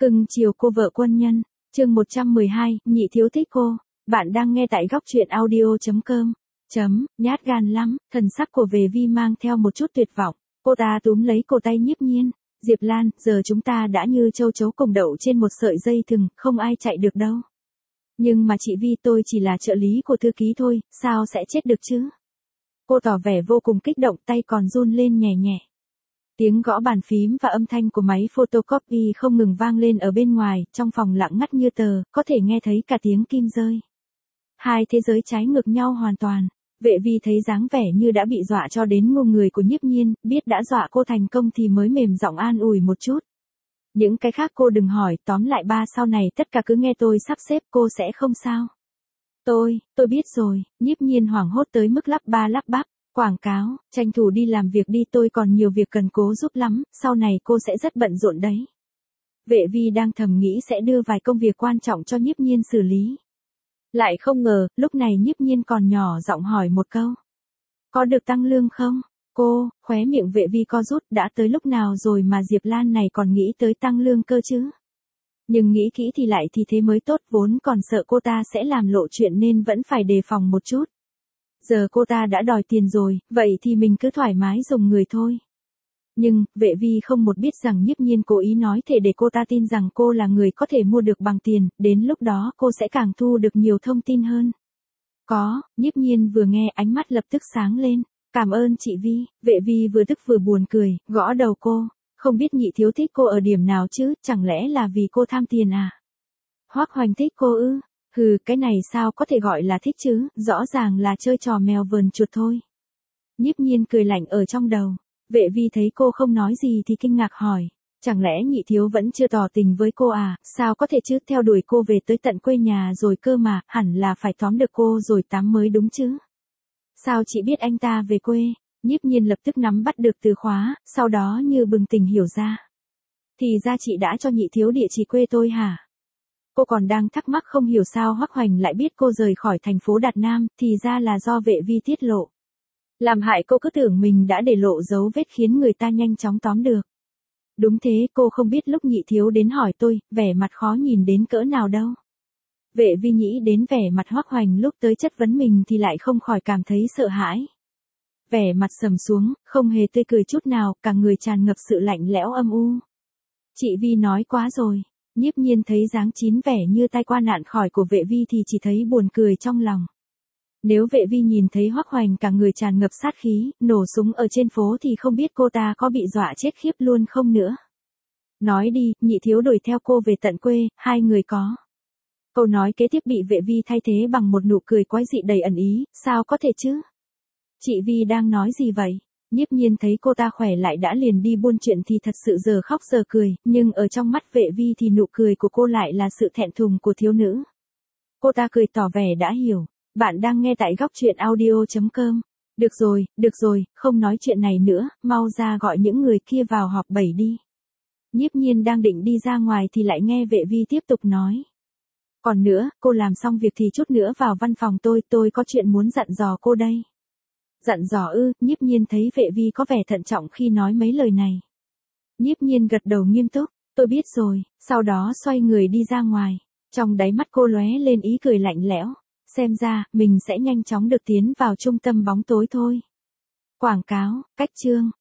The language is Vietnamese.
Cưng chiều cô vợ quân nhân, chương 112, nhị thiếu thích cô. Bạn đang nghe tại góc truyện audio.com. Nhát gan lắm, thần sắc của Về Vi mang theo một chút tuyệt vọng. Cô ta túm lấy cổ tay Nhiếp Nhiên. Diệp Lan, giờ chúng ta đã như châu chấu cùng đậu trên một sợi dây thừng, không ai chạy được đâu. Nhưng mà chị Vi, tôi chỉ là trợ lý của thư ký thôi, sao sẽ chết được chứ? Cô tỏ vẻ vô cùng kích động, tay còn run lên nhẹ nhẹ. Tiếng gõ bàn phím và âm thanh của máy photocopy không ngừng vang lên ở bên ngoài, trong phòng lặng ngắt như tờ, có thể nghe thấy cả tiếng kim rơi. Hai thế giới trái ngược nhau hoàn toàn. Vệ Vi thấy dáng vẻ như đã bị dọa cho đến ngu người của Nhiếp Nhiên, biết đã dọa cô thành công thì mới mềm giọng an ủi một chút. Những cái khác cô đừng hỏi, tóm lại ba sau này tất cả cứ nghe tôi sắp xếp, cô sẽ không sao. Tôi biết rồi. Nhiếp Nhiên hoảng hốt tới mức lắp ba lắp bắp. Quảng cáo, tranh thủ đi làm việc đi, tôi còn nhiều việc cần cố giúp lắm, sau này cô sẽ rất bận rộn đấy. Vệ Vi đang thầm nghĩ sẽ đưa vài công việc quan trọng cho Nhiếp Nhiên xử lý. Lại không ngờ, lúc này Nhiếp Nhiên còn nhỏ giọng hỏi một câu. Có được tăng lương không? Khóe miệng Vệ Vi co rút, đã tới lúc nào rồi mà Diệp Lan này còn nghĩ tới tăng lương cơ chứ? Nhưng nghĩ kỹ thì lại thì thế mới tốt, vốn còn sợ cô ta sẽ làm lộ chuyện nên vẫn phải đề phòng một chút. Giờ cô ta đã đòi tiền rồi, vậy thì mình cứ thoải mái dùng người thôi. Nhưng, Vệ Vi không một biết rằng Nhiếp Nhiên cố ý nói thể để cô ta tin rằng cô là người có thể mua được bằng tiền, đến lúc đó cô sẽ càng thu được nhiều thông tin hơn. Nhiếp Nhiên vừa nghe ánh mắt lập tức sáng lên. Cảm ơn chị Vi. Vệ Vi vừa tức vừa buồn cười, gõ đầu cô. Không biết nhị thiếu thích cô ở điểm nào chứ, chẳng lẽ là vì cô tham tiền à? Hoắc Hoành thích cô ư? Hừ, cái này sao có thể gọi là thích chứ, rõ ràng là chơi trò mèo vờn chuột thôi. Nhiếp Nhiên cười lạnh ở trong đầu. Vệ Vi thấy cô không nói gì thì kinh ngạc hỏi. Chẳng lẽ nhị thiếu vẫn chưa tỏ tình với cô à, sao có thể chứ, theo đuổi cô về tới tận quê nhà rồi cơ mà, hẳn là phải tóm được cô rồi tắm mới đúng chứ. Sao chị biết anh ta về quê? Nhiếp Nhiên lập tức nắm bắt được từ khóa, sau đó như bừng tỉnh hiểu ra. Thì ra chị đã cho nhị thiếu địa chỉ quê tôi hả? Cô còn đang thắc mắc không hiểu sao Hoắc Hoành lại biết cô rời khỏi thành phố Đạt Nam, thì ra là do Vệ Vi tiết lộ. Làm hại cô cứ tưởng mình đã để lộ dấu vết khiến người ta nhanh chóng tóm được. Đúng thế, cô không biết lúc nhị thiếu đến hỏi tôi, vẻ mặt khó nhìn đến cỡ nào đâu. Vệ Vi nghĩ đến vẻ mặt Hoắc Hoành lúc tới chất vấn mình thì lại không khỏi cảm thấy sợ hãi. Vẻ mặt sầm xuống, không hề tươi cười chút nào, cả người tràn ngập sự lạnh lẽo âm u. Chị Vi nói quá rồi. Nhiếp Nhiên thấy dáng chín vẻ như tai qua nạn khỏi của Vệ Vi thì chỉ thấy buồn cười trong lòng. Nếu Vệ Vi nhìn thấy Hoắc Hoành cả người tràn ngập sát khí, nổ súng ở trên phố thì không biết cô ta có bị dọa chết khiếp luôn không nữa. Nói đi, nhị thiếu đuổi theo cô về tận quê, hai người có. Câu nói kế tiếp bị Vệ Vi thay thế bằng một nụ cười quái dị đầy ẩn ý, sao có thể chứ? Chị Vi đang nói gì vậy? Nhiếp Nhiên thấy cô ta khỏe lại đã liền đi buôn chuyện thì thật sự giờ khóc giờ cười, nhưng ở trong mắt Vệ Vi thì nụ cười của cô lại là sự thẹn thùng của thiếu nữ. Cô ta cười tỏ vẻ đã hiểu. Bạn đang nghe tại góc truyện audio.com. Được rồi, không nói chuyện này nữa, mau ra gọi những người kia vào họp 7 đi. Nhiếp Nhiên đang định đi ra ngoài thì lại nghe Vệ Vi tiếp tục nói. Còn nữa, cô làm xong việc thì chút nữa vào văn phòng tôi có chuyện muốn dặn dò cô đây. Dặn dò ư? Nhiếp Nhiên thấy Vệ Vi có vẻ thận trọng khi nói mấy lời này. Nhiếp Nhiên gật đầu nghiêm túc, tôi biết rồi, sau đó xoay người đi ra ngoài. Trong đáy mắt cô lóe lên ý cười lạnh lẽo, xem ra, mình sẽ nhanh chóng được tiến vào trung tâm bóng tối thôi. Quảng cáo, cách chương.